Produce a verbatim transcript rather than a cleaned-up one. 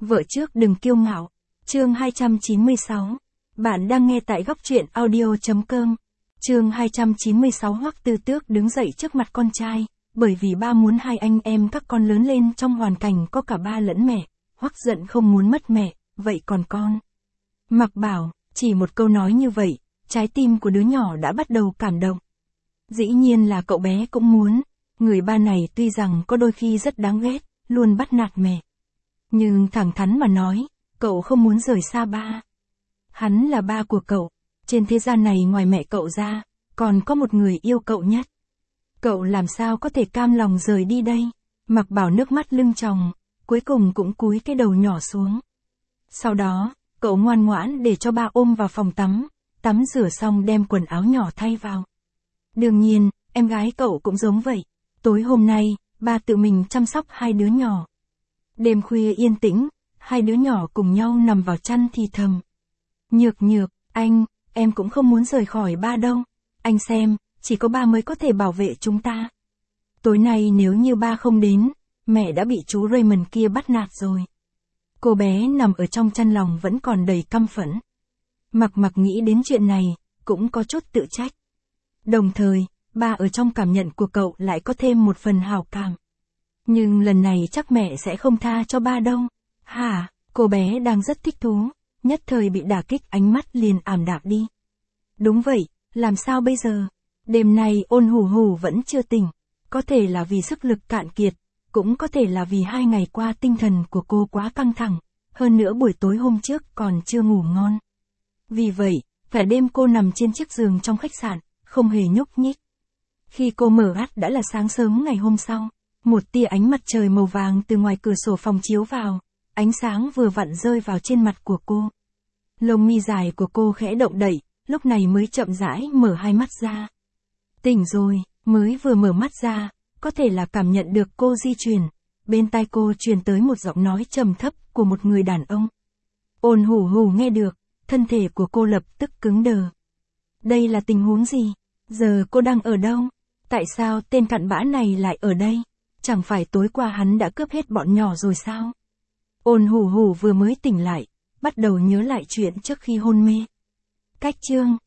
Vợ trước đừng kiêu ngạo. Chương hai trăm chín mươi sáu. Bạn đang nghe tại góc truyện audio.com. Chương hai trăm chín mươi sáu. Hoắc Tư Tước đứng dậy trước mặt con trai, bởi vì ba muốn hai anh em các con lớn lên trong hoàn cảnh có cả ba lẫn mẹ. Hoắc giận không muốn mất mẹ, vậy còn con? Mặc Bảo, chỉ một câu nói như vậy, trái tim của đứa nhỏ đã bắt đầu cảm động. Dĩ nhiên là cậu bé cũng muốn, người ba này tuy rằng có đôi khi rất đáng ghét, luôn bắt nạt mẹ. Nhưng thẳng thắn mà nói, cậu không muốn rời xa ba. Hắn là ba của cậu, trên thế gian này ngoài mẹ cậu ra, còn có một người yêu cậu nhất. Cậu làm sao có thể cam lòng rời đi đây? Mặc Bảo nước mắt lưng tròng, cuối cùng cũng cúi cái đầu nhỏ xuống. Sau đó, cậu ngoan ngoãn để cho ba ôm vào phòng tắm, tắm rửa xong đem quần áo nhỏ thay vào. Đương nhiên, em gái cậu cũng giống vậy. Tối hôm nay, ba tự mình chăm sóc hai đứa nhỏ. Đêm khuya yên tĩnh, hai đứa nhỏ cùng nhau nằm vào chăn thì thầm. Nhược nhược, anh, em cũng không muốn rời khỏi ba đâu. Anh xem, chỉ có ba mới có thể bảo vệ chúng ta. Tối nay nếu như ba không đến, mẹ đã bị chú Raymond kia bắt nạt rồi. Cô bé nằm ở trong chăn lòng vẫn còn đầy căm phẫn. Mặc Mặc nghĩ đến chuyện này, cũng có chút tự trách. Đồng thời, ba ở trong cảm nhận của cậu lại có thêm một phần hảo cảm. Nhưng lần này chắc mẹ sẽ không tha cho ba đâu. Hả, cô bé đang rất thích thú, nhất thời bị đả kích ánh mắt liền ảm đạm đi. Đúng vậy, làm sao bây giờ? Đêm nay Ôn Hủ Hủ vẫn chưa tỉnh, có thể là vì sức lực cạn kiệt, cũng có thể là vì hai ngày qua tinh thần của cô quá căng thẳng, hơn nữa buổi tối hôm trước còn chưa ngủ ngon. Vì vậy, cả đêm cô nằm trên chiếc giường trong khách sạn, không hề nhúc nhích. Khi cô mở mắt đã là sáng sớm ngày hôm sau, một tia ánh mặt trời màu vàng từ ngoài cửa sổ phòng chiếu vào, ánh sáng vừa vặn rơi vào trên mặt của cô. Lông mi dài của cô khẽ động đậy, lúc này mới chậm rãi mở hai mắt ra. Tỉnh rồi, mới vừa mở mắt ra, có thể là cảm nhận được cô di chuyển, bên tai cô truyền tới một giọng nói trầm thấp của một người đàn ông. Ôn Hủ Hủ nghe được, thân thể của cô lập tức cứng đờ. Đây là tình huống gì? Giờ cô đang ở đâu? Tại sao tên cặn bã này lại ở đây? Chẳng phải tối qua hắn đã cướp hết bọn nhỏ rồi sao? Ôn Hủ Hủ vừa mới tỉnh lại, bắt đầu nhớ lại chuyện trước khi hôn mê. Cách chương